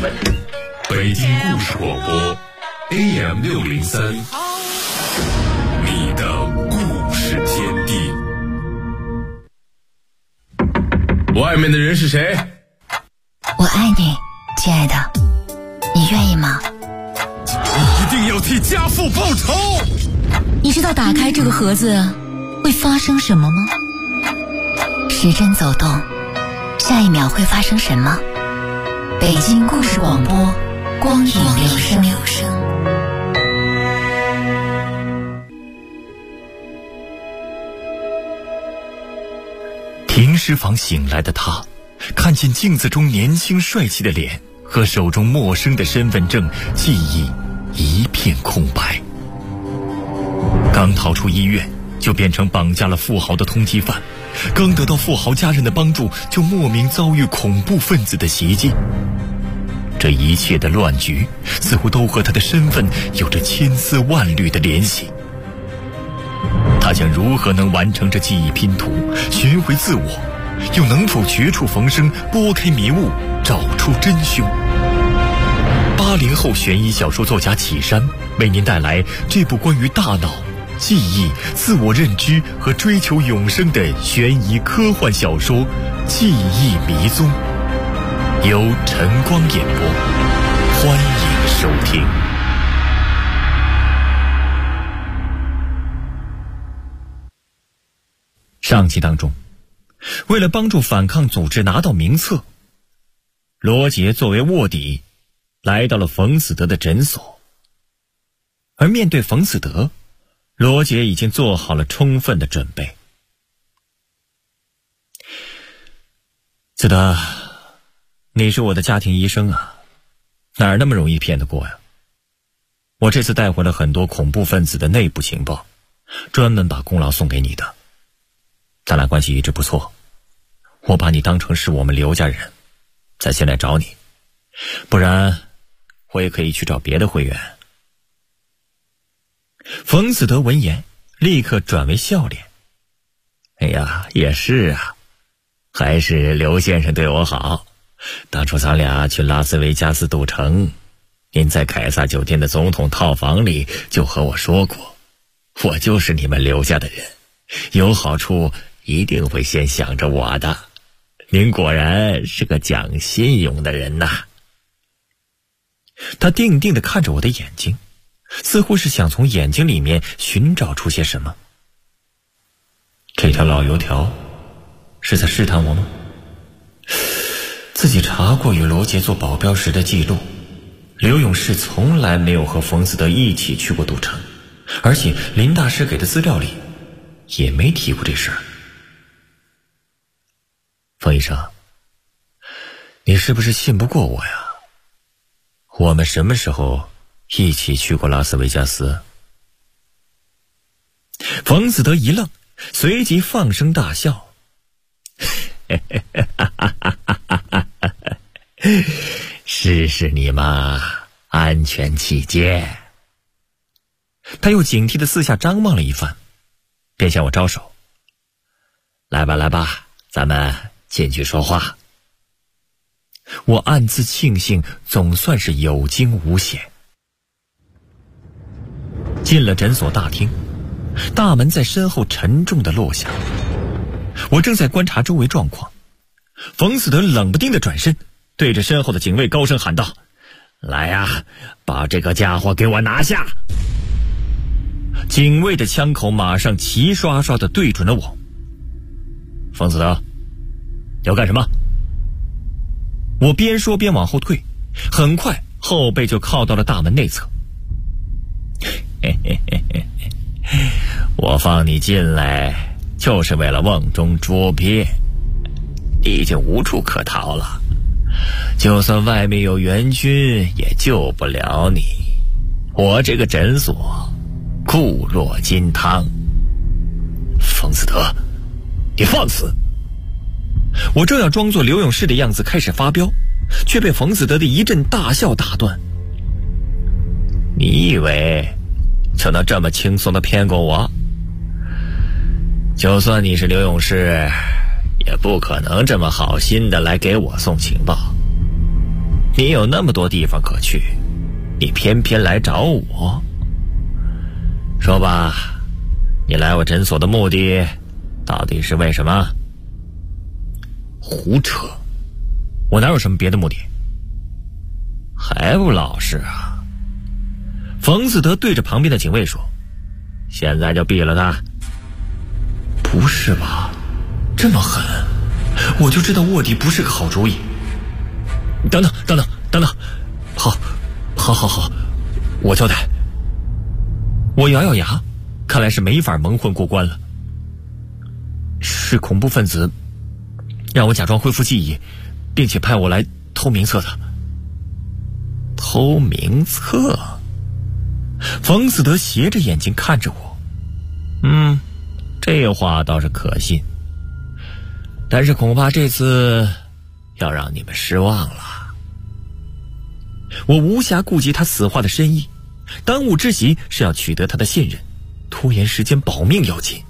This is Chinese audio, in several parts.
北京故事广播 AM603，你的故事天地。外面的人是谁？ 我爱你，亲爱的，你愿意吗？ 你一定要替家父报仇。 你知道打开这个盒子会发生什么吗？时针走动，下一秒会发生什么？北京故事广播，光影留声。 停尸房醒来的他，看见镜子中年轻帅气的脸和手中陌生的身份证，记忆一片空白。刚逃出医院，就变成绑架了富豪的通缉犯，刚得到富豪家人的帮助，就莫名遭遇恐怖分子的袭击。这一切的乱局似乎都和他的身份有着千丝万缕的联系。他将如何能完成这记忆拼图，寻回自我，又能否绝处逢生，拨开迷雾，找出真凶？80后悬疑小说作家启山为您带来这部关于大脑、记忆、自我认知和追求永生的悬疑科幻小说《记忆迷踪》，由晨光演播，欢迎收听。上集当中，为了帮助反抗组织拿到名册，罗杰作为卧底来到了冯子德的诊所。而面对冯子德，罗杰已经做好了充分的准备。子德，你是我的家庭医生啊，哪儿那么容易骗得过呀？我这次带回了很多恐怖分子的内部情报，专门把功劳送给你的。咱俩关系一直不错，我把你当成是我们刘家人，才先来找你，不然我也可以去找别的会员。冯子德闻言立刻转为笑脸。哎呀，也是啊，还是刘先生对我好。当初咱俩去拉斯维加斯赌城，您在凯撒酒店的总统套房里就和我说过，我就是你们刘家的人，有好处一定会先想着我的。您果然是个讲信用的人呐。他定定地看着我的眼睛，似乎是想从眼睛里面寻找出些什么。这条老油条是在试探我吗？自己查过与罗杰做保镖时的记录，刘永士从来没有和冯子德一起去过赌城，而且林大师给的资料里也没提过这事儿。冯医生，你是不是信不过我呀？我们什么时候一起去过拉斯维加斯？冯子德一愣，随即放声大笑。试你嘛，安全起见。他又警惕地四下张望了一番，便向我招手。来吧，咱们进去说话。我暗自庆幸，总算是有惊无险。进了诊所大厅，大门在身后沉重地落下。我正在观察周围状况，冯子德冷不丁地转身，对着身后的警卫高声喊道：来呀，把这个家伙给我拿下！警卫的枪口马上齐刷刷地对准了我。冯子德，要干什么？我边说边往后退，很快后背就靠到了大门内侧。我放你进来就是为了瓮中捉鳖，你已经无处可逃了，就算外面有援军也救不了你。我这个诊所固若金汤。冯子德，你放肆！我正要装作刘永士的样子开始发飙，却被冯子德的一阵大笑打断。你以为就能这么轻松地骗过我？就算你是刘永士，也不可能这么好心的来给我送情报。 你有那么多地方可去，你偏偏来找我。说吧，你来我诊所的目的到底是为什么？胡扯，我哪有什么别的目的？还不老实啊！冯子德对着旁边的警卫说：“现在就毙了他。”不是吧，这么狠，我就知道卧底不是个好主意。等等，好，我交代。我咬咬牙，看来是没法蒙混过关了。是恐怖分子让我假装恢复记忆，并且派我来偷名册的。偷名册？冯子德斜着眼睛看着我，这话倒是可信，但是恐怕这次要让你们失望了。我无暇顾及他死话的深意，当务之急是要取得他的信任，拖延时间保命要紧。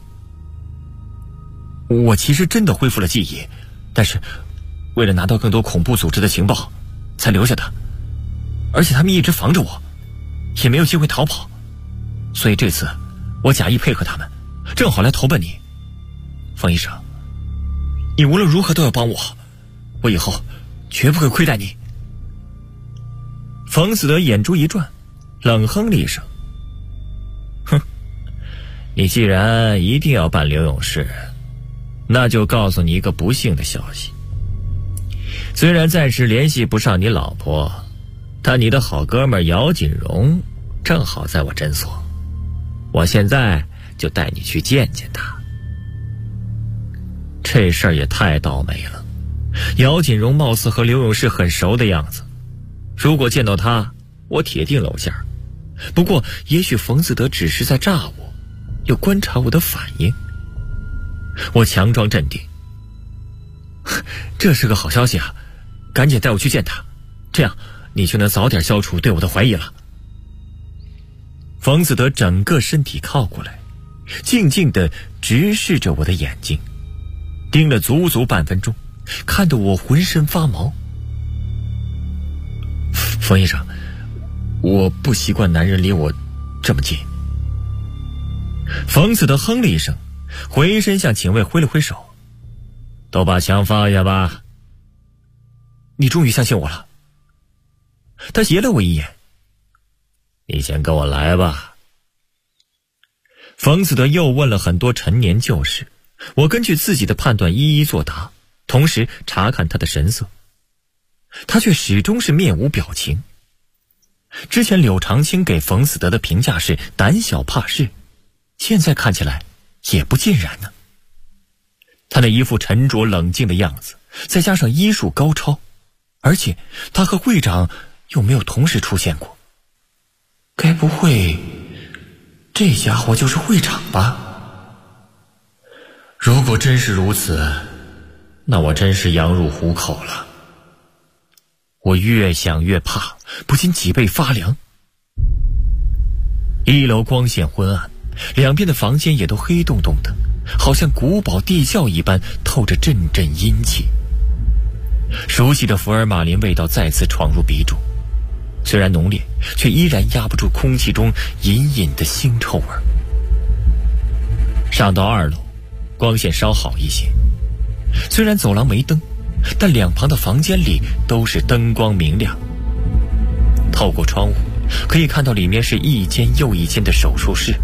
我其实真的恢复了记忆，但是为了拿到更多恐怖组织的情报才留下的，而且他们一直防着我，也没有机会逃跑，所以这次我假意配合他们，正好来投奔你。冯医生，你无论如何都要帮我，我以后绝不会亏待你。冯子德眼珠一转，冷哼了一声，哼，你既然一定要办刘勇士，那就告诉你一个不幸的消息。虽然暂时联系不上你老婆，但你的好哥们姚锦荣正好在我诊所，我现在就带你去见见他。这事儿也太倒霉了，姚锦荣貌似和刘勇士很熟的样子，如果见到他，我铁定露馅。不过也许冯子德只是在诈我，又观察我的反应。我强装镇定，这是个好消息啊，赶紧带我去见他，这样你就能早点消除对我的怀疑了。冯子德整个身体靠过来，静静地直视着我的眼睛，盯了足足半分钟，看得我浑身发毛。冯医生，我不习惯男人离我这么近。冯子德哼了一声，回身向警卫挥了挥手，都把枪放下吧。你终于相信我了。他斜了我一眼，你先跟我来吧。冯子德又问了很多陈年旧事，我根据自己的判断一一作答，同时查看他的神色，他却始终是面无表情。之前柳长青给冯子德的评价是胆小怕事，现在看起来也不尽然呢。他那一副沉着冷静的样子，再加上医术高超，而且他和会长又没有同时出现过，该不会这家伙就是会长吧？如果真是如此，那我真是羊入虎口了。我越想越怕，不禁脊背发凉。一楼光线昏暗，两边的房间也都黑洞洞的，好像古堡地窖一般，透着阵阵阴气。熟悉的福尔马林味道再次闯入鼻中，虽然浓烈，却依然压不住空气中隐隐的腥臭味。上到2楼，光线稍好一些，虽然走廊没灯，但两旁的房间里都是灯光明亮。透过窗户可以看到里面是一间又一间的手术室。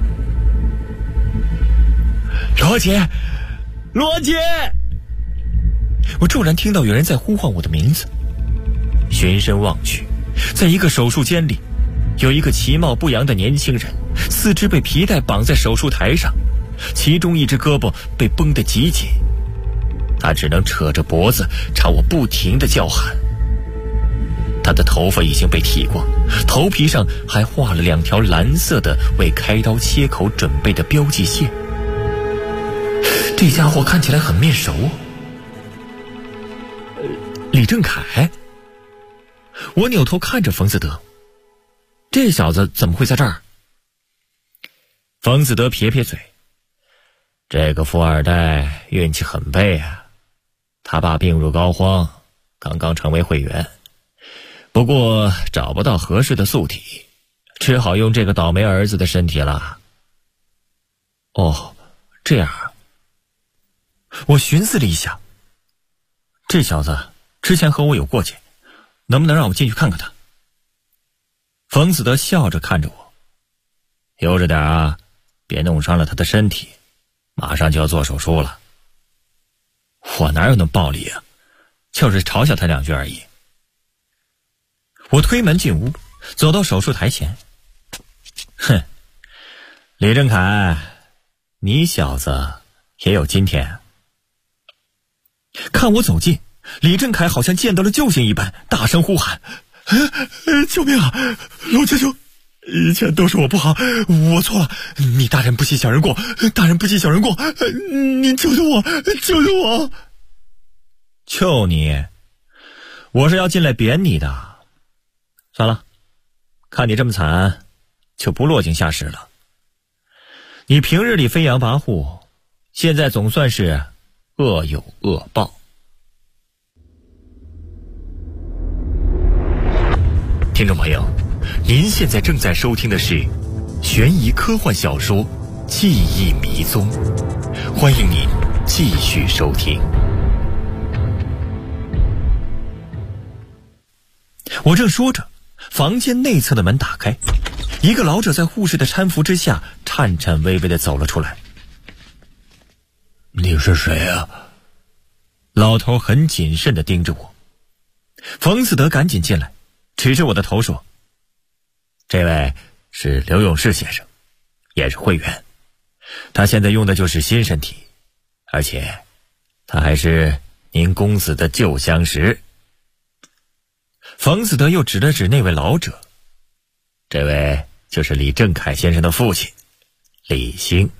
罗姐，罗姐！我骤然听到有人在呼唤我的名字，循声望去，在一个手术间里，有一个其貌不扬的年轻人，四肢被皮带绑在手术台上，其中一只胳膊被绷得极紧，他只能扯着脖子朝我不停地叫喊。他的头发已经被剃光，头皮上还画了2条蓝色的为开刀切口准备的标记线。这家伙看起来很面熟。李正凯。我扭头看着冯子德，这小子怎么会在这儿？冯子德撇撇嘴，这个富二代运气很背啊，他爸病入膏肓，刚刚成为会员， 不过找不到合适的素体，只好用这个倒霉儿子的身体了。哦，这样啊。我寻思了一下，这小子之前和我有过节，能不能让我进去看看他？冯子德笑着看着我，悠着点啊，别弄伤了他的身体，马上就要做手术了。我哪有那么暴力啊，就是嘲笑他两句而已。我推门进屋，走到手术台前。哼，李正凯，你小子也有今天。看我走近，李正凯好像见到了救星一般，大声呼喊：救命啊，罗教授，以前都是我不好，我错了，你大人不计小人过，大人不计小人过，您救救我，救救我！救你？我是要进来贬你的。算了，看你这么惨，就不落井下石了。你平日里飞扬跋扈，现在总算是恶有恶报。听众朋友，您现在正在收听的是悬疑科幻小说《记忆迷踪》，欢迎您继续收听。我正说着，房间内侧的门打开，一个老者在护士的搀扶之下颤颤巍巍地走了出来。你是谁啊？老头很谨慎地盯着我。冯子德赶紧进来，指着我的头说：这位是刘永士先生，也是会员，他现在用的就是新身体，而且他还是您公子的旧相识。冯子德又指了指那位老者，这位就是李正凯先生的父亲李兴。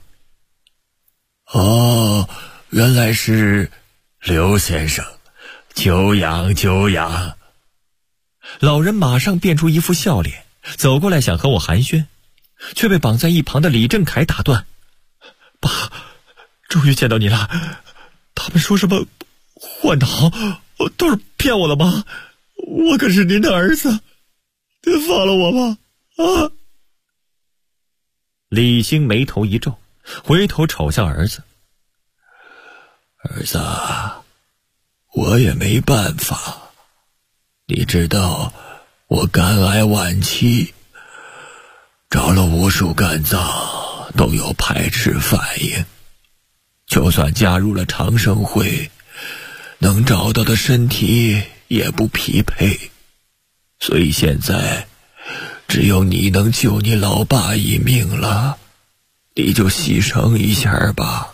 哦，原来是刘先生，久仰久仰。老人马上变出一副笑脸，走过来想和我寒暄，却被绑在一旁的李正凯打断。爸，终于见到你了，他们说什么换脑，都是骗我的吗？我可是您的儿子，您放了我吧！啊！李兴眉头一皱，回头瞅向儿子。儿子，我也没办法，你知道我肝癌晚期，找了无数肝脏都有排斥反应，就算加入了长生会，能找到的身体也不匹配，所以现在只有你能救你老爸一命了，你就牺牲一下吧。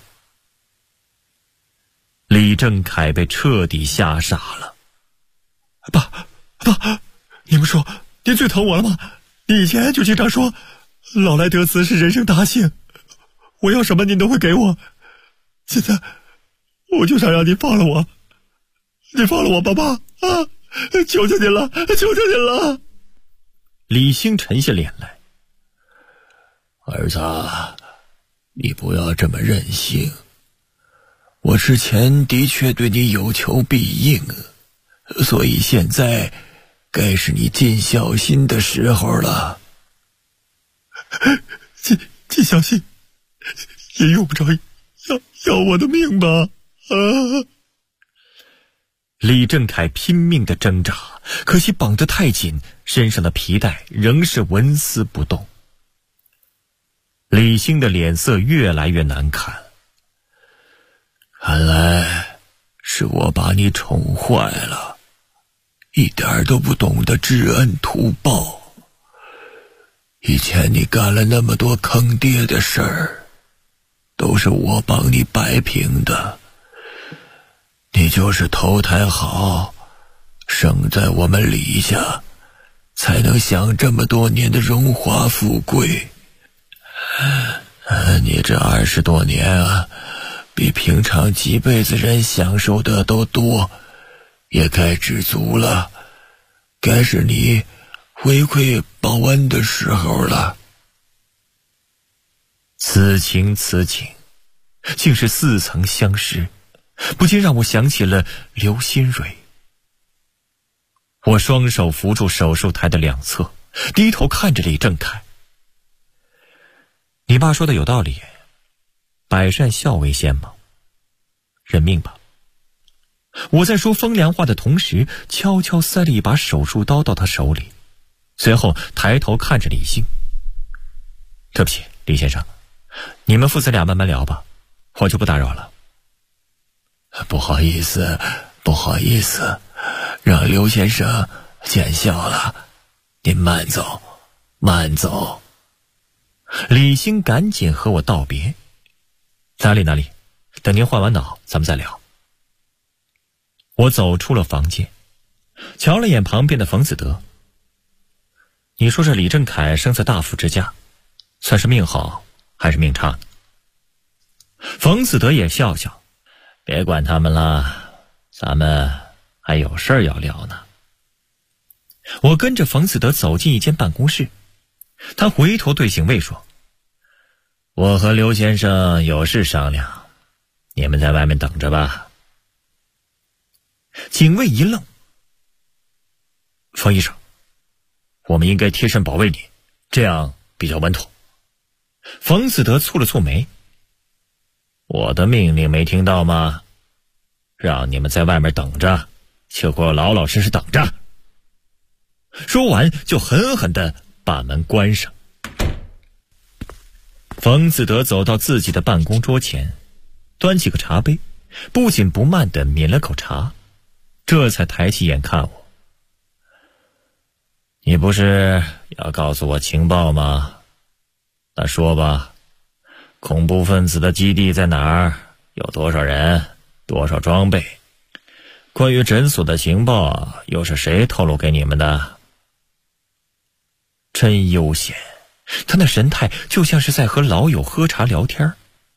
李正凯被彻底吓傻了。爸，你们说您最疼我了吗？你以前就经常说老来得子是人生大幸，我要什么您都会给我，现在我就想让您放了我，你放了我，爸爸啊！求求您了，求求您了！李兴沉下脸来。儿子，你不要这么任性。我之前的确对你有求必应，所以现在该是你尽孝心的时候了。尽孝心也用不着要我的命吧？啊！李正凯拼命地挣扎，可惜绑得太紧，身上的皮带仍是纹丝不动。李兴的脸色越来越难看，看来是我把你宠坏了，一点都不懂得知恩图报。以前你干了那么多坑爹的事儿，都是我帮你摆平的。你就是投胎好，生在我们李家，才能享这么多年的荣华富贵。你这20多年啊，比平常几辈子人享受的都多，也该知足了，该是你回馈报恩的时候了。此情此景，竟是似曾相识，不禁让我想起了刘新蕊。 我双手扶住手术台的两侧，低头看着李正凯。你爸说的有道理，百善孝为先嘛，认命吧。我在说风凉话的同时，悄悄塞了一把手术刀到他手里，随后抬头看着李兴。对不起，李先生，你们父子俩慢慢聊吧，我就不打扰了。 不好意思，让刘先生见笑了，您慢走，慢走。 李兴赶紧和我道别。哪里，等您换完脑咱们再聊。我走出了房间，瞧了眼旁边的冯子德。你说这李正凯生在大富之家，算是命好还是命差呢？冯子德也笑笑，别管他们了，咱们还有事儿要聊呢。我跟着冯子德走进一间办公室，他回头对警卫说，我和刘先生有事商量，你们在外面等着吧。警卫一愣，冯医生，我们应该贴身保卫你，这样比较稳妥。冯子德蹙了蹙眉，我的命令没听到吗？让你们在外面等着，就给我老老实实等着。说完就狠狠地把门关上。冯子德走到自己的办公桌前，端起个茶杯，不紧不慢地抿了口茶，这才抬起眼看我。你不是要告诉我情报吗？那说吧，恐怖分子的基地在哪儿？有多少人？多少装备？关于诊所的情报又是谁透露给你们的？真悠闲，他那神态就像是在和老友喝茶聊天。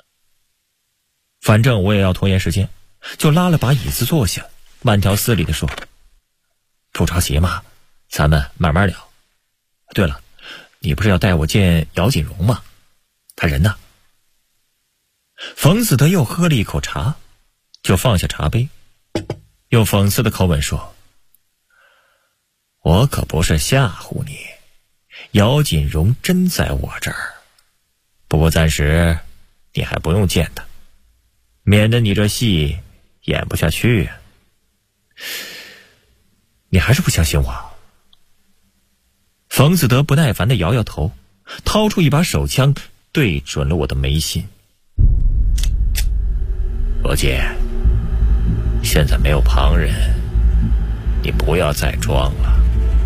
反正我也要拖延时间，就拉了把椅子坐下，慢条斯理地说，不着急嘛，咱们慢慢聊。对了，你不是要带我见姚锦荣吗？他人呢？冯子德又喝了一口茶，就放下茶杯，用讽刺的口吻说，我可不是吓唬你，姚锦荣真在我这儿，不过暂时你还不用见他，免得你这戏演不下去。你还是不相信我？冯子德不耐烦地摇摇头，掏出一把手枪对准了我的眉心。罗姐，现在没有旁人，你不要再装了。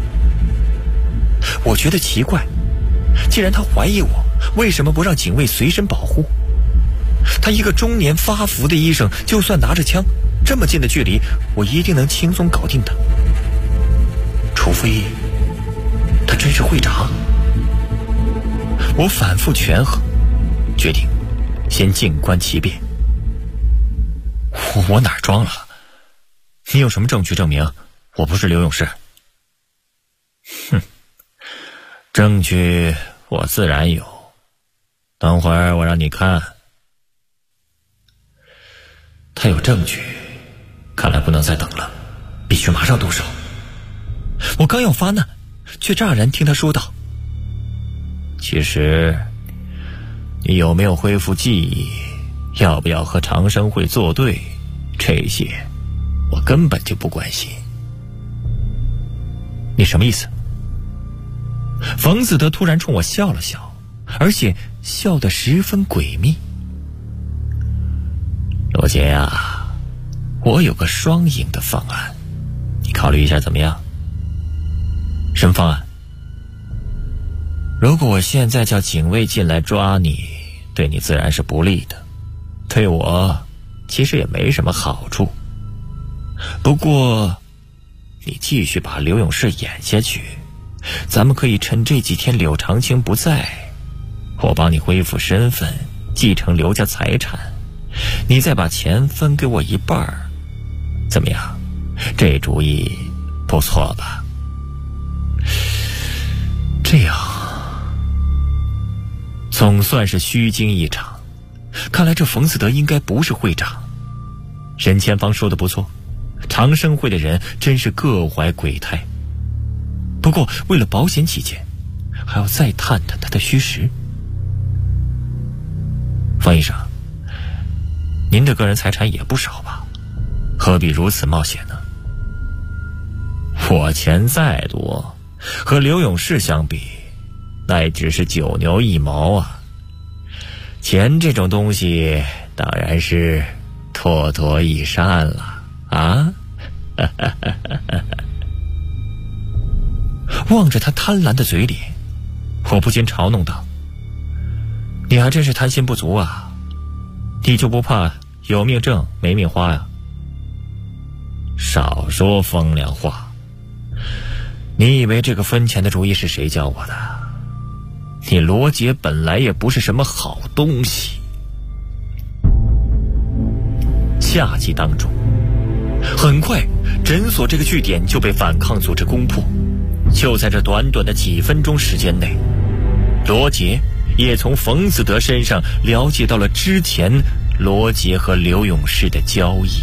我觉得奇怪，既然他怀疑我，为什么不让警卫随身保护？他一个中年发福的医生，就算拿着枪，这么近的距离，我一定能轻松搞定他。除非他真是会长。我反复权衡，决定先静观其变。我哪儿装了？你有什么证据证明我不是刘勇士？哼，证据我自然有，等会儿我让你看。他有证据，看来不能再等了，必须马上动手。我刚要发难，却乍然听他说道，其实你有没有恢复记忆，要不要和长生会作对，这些我根本就不关心。你什么意思？冯子德突然冲我笑了笑，而且笑得十分诡秘。罗杰呀，我有个双赢的方案，你考虑一下怎么样？什么方案？如果我现在叫警卫进来抓你，对你自然是不利的，对我其实也没什么好处。不过你继续把刘勇士演下去，咱们可以趁这几天柳长青不在，我帮你恢复身份，继承刘家财产，你再把钱分给我一半，怎么样？这主意不错吧？这样总算是虚惊一场。看来这冯子德应该不是会长。任前方说的不错，长生会的人真是各怀鬼胎， 不过为了保险起见，还要再探探他的虚实。方医生，您的个人财产也不少吧？何必如此冒险呢？我钱再多，和刘永士相比，那也只是九牛一毛啊。钱这种东西当然是多多益善了啊。望着他贪婪的嘴脸，我不禁嘲弄道：你还真是贪心不足啊，你就不怕有命挣没命花呀？少说风凉话，你以为这个分钱的主意是谁教我的？你罗杰本来也不是什么好东西。夏季当中，很快诊所这个据点就被反抗组织攻破。就在这短短的几分钟时间内，罗杰也从冯子德身上了解到了之前罗杰和刘永士的交易。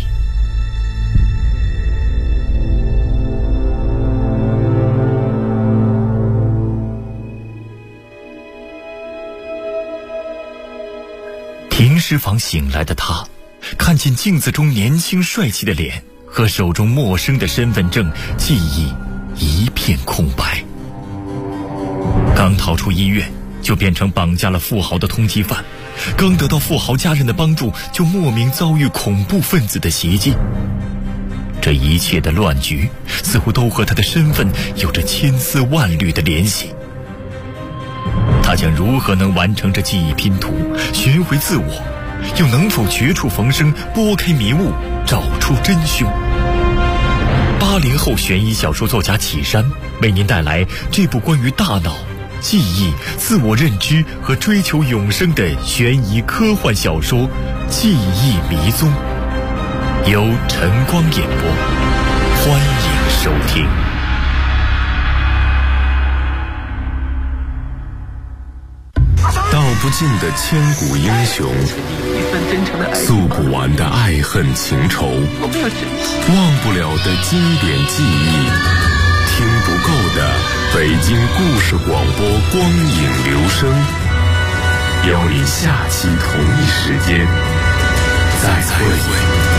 停尸房醒来的他，看见镜子中年轻帅气的脸和手中陌生的身份证，记忆一片空白。刚逃出医院，就变成绑架了富豪的通缉犯；刚得到富豪家人的帮助，就莫名遭遇恐怖分子的袭击。这一切的乱局，似乎都和他的身份有着千丝万缕的联系。他将如何能完成这记忆拼图，寻回自我，又能否绝处逢生，拨开迷雾，找出真凶？80后悬疑小说作家启山为您带来这部关于大脑、记忆、自我认知和追求永生的悬疑科幻小说《记忆迷踪》，由晨光演播，欢迎收听。 道不尽的千古英雄，诉不完的爱恨情仇，忘不了的经典记忆，听不够的北京故事广播光影留声。邀您下期同一时间再会。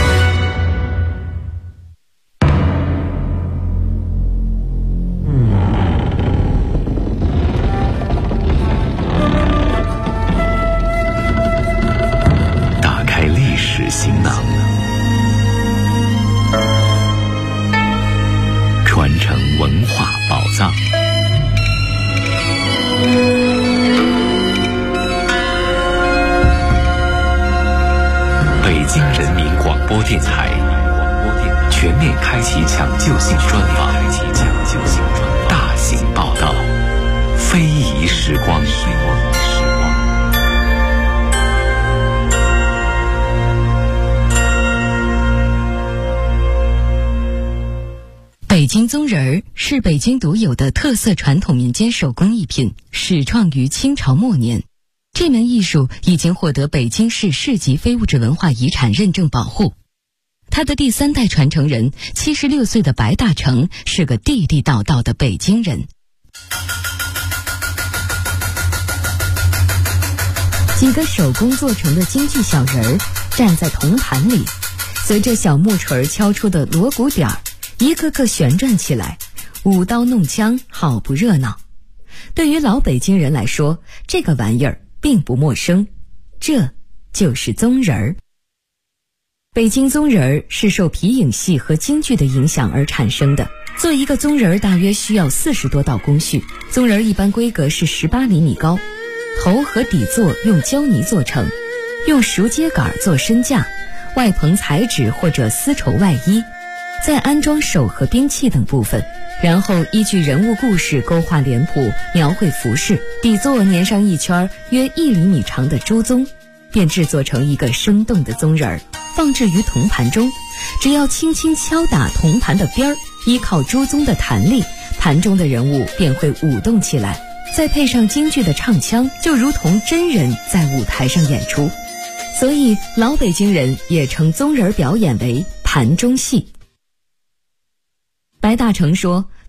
行囊，传承文化宝藏。北京人民广播电台全面开启抢救性专访，大型报道，非遗时光。 北京宗人儿是北京独有的特色传统民间手工艺品，始创于清朝末年。这门艺术已经获得北京市市级非物质文化遗产认证保护。他的第3代传承人76岁的白大成是个地地道道的北京人。几个手工做成的京剧小人儿站在铜盘里，随着小木锤敲出的锣鼓点儿，一个个旋转起来，舞刀弄枪，好不热闹。对于老北京人来说，这个玩意儿并不陌生，这就是宗人儿。北京宗人儿是受皮影戏和京剧的影响而产生的。做一个宗人儿大约需要40多道工序，宗人儿一般规格是18厘米高，头和底座用胶泥做成，用熟秸秆做身架，外棚彩纸或者丝绸外衣，再安装手和兵器等部分，然后依据人物故事勾画脸谱，描绘服饰，底座粘上一圈约1厘米长的朱宗，便制作成一个生动的宗人儿，放置于铜盘中。只要轻轻敲打铜盘的边儿，依靠朱宗的弹力，盘中的人物便会舞动起来，再配上京剧的唱腔，就如同真人在舞台上演出。所以老北京人也称宗人表演为盘中戏。白大成说，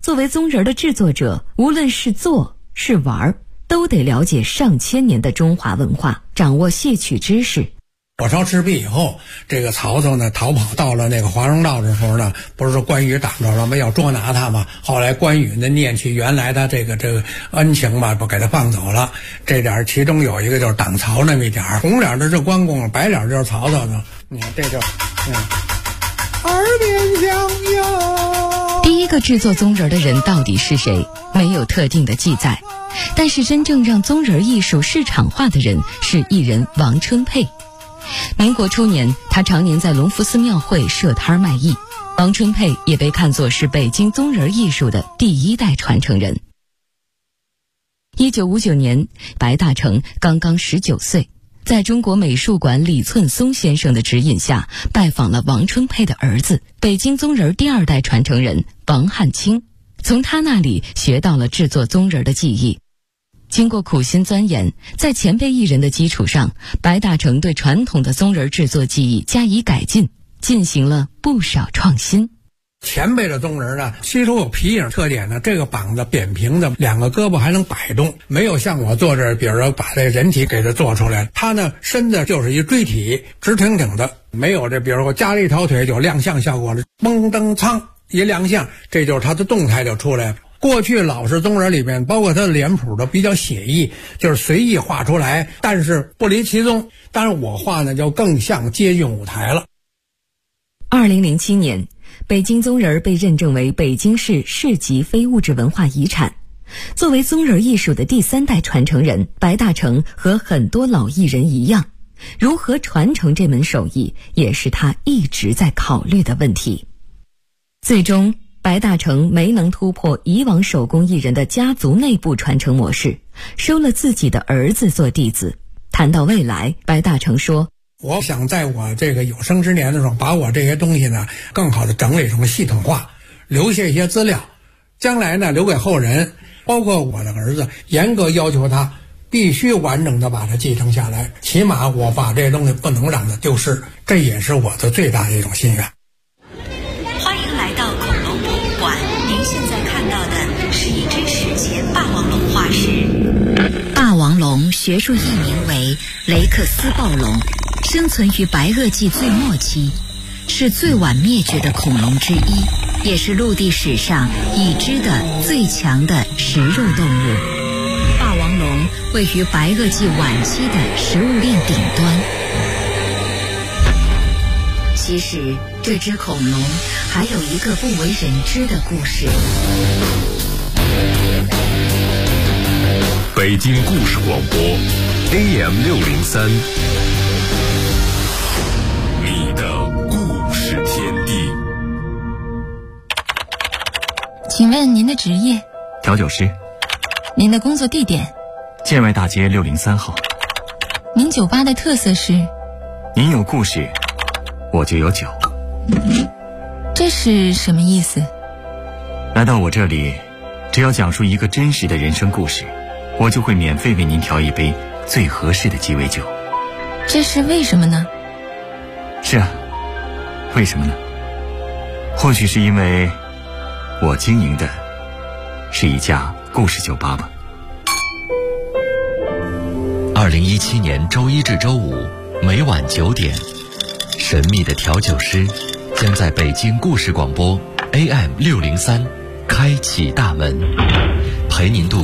作为宗人的制作者，无论是做是玩，都得了解上千年的中华文化，掌握戏曲知识。 火烧赤壁以后，这个曹操呢逃跑到了那个华容道的时候呢，不是说关羽挡着了吗？要捉拿他嘛。后来关羽呢念起原来的这个恩情嘛，不给他放走了。这点其中有一个就是挡曹那么一点，红脸的是关公，白脸就是曹操呢。你看这就耳边响哟。 第一个制作宗人的人到底是谁？没有特定的记载，但是真正让宗人艺术市场化的人是艺人王春佩。民国初年，他常年在隆福寺庙会设摊卖艺。王春佩也被看作是北京宗人艺术的第一代传承人。1959年，白大成刚刚19岁，在中国美术馆李寸松先生的指引下，拜访了王春佩的儿子，北京宗人第二代传承人王汉卿，从他那里学到了制作宗人的技艺。经过苦心钻研，在前辈艺人的基础上，白大成对传统的宗人制作技艺加以改进，进行了不少创新。 前辈的宗人呢，其中有皮影特点呢，这个膀子扁平的，两个胳膊还能摆动，没有像我做这，比如说把这人体给它做出来，他呢身子就是一锥体，直挺挺的，没有这比如说加了一条腿有亮相效果了，嘣噔苍一亮相，这就是他的动态就出来了。过去老式宗人里面，包括他的脸谱都比较写意，就是随意画出来，但是不离其宗。当然我画呢就更像接近舞台了。 2007年，北京宗人被认证为北京市市级非物质文化遗产。作为宗人艺术的第三代传承人，白大成和很多老艺人一样，如何传承这门手艺，也是他一直在考虑的问题。最终，白大成没能突破以往手工艺人的家族内部传承模式，收了自己的儿子做弟子。谈到未来，白大成说， 我想在我这个有生之年的时候，把我这些东西呢更好的整理成系统化，留下一些资料，将来呢留给后人，包括我的儿子，严格要求他必须完整的把它继承下来，起码我把这些东西不能让它丢失，这也是我的最大的一种心愿。 欢迎来到恐龙博物馆，您现在看到的是一只史前霸王龙化石。霸王龙学术译名为雷克斯暴龙，生存于白垩纪最末期，是最晚灭绝的恐龙之一，也是陆地史上已知的最强的食肉动物。霸王龙位于白垩纪晚期的食物链顶端。其实这只恐龙还有一个不为人知的故事。 北京故事广播 AM603，你的故事天地。 请问您的职业？ 调酒师。 您的工作地点？ 建外大街603号。 您酒吧的特色是？ 您有故事，我就有酒。 这是什么意思？ 来到我这里，只要讲述一个真实的人生故事，我就会免费为您调一杯最合适的鸡尾酒。 这是为什么呢？ 是啊，为什么呢？或许是因为我经营的是一家故事酒吧吧。 2017年周一至周五每晚9点，神秘的调酒师将在北京故事广播 AM603开启大门，陪您度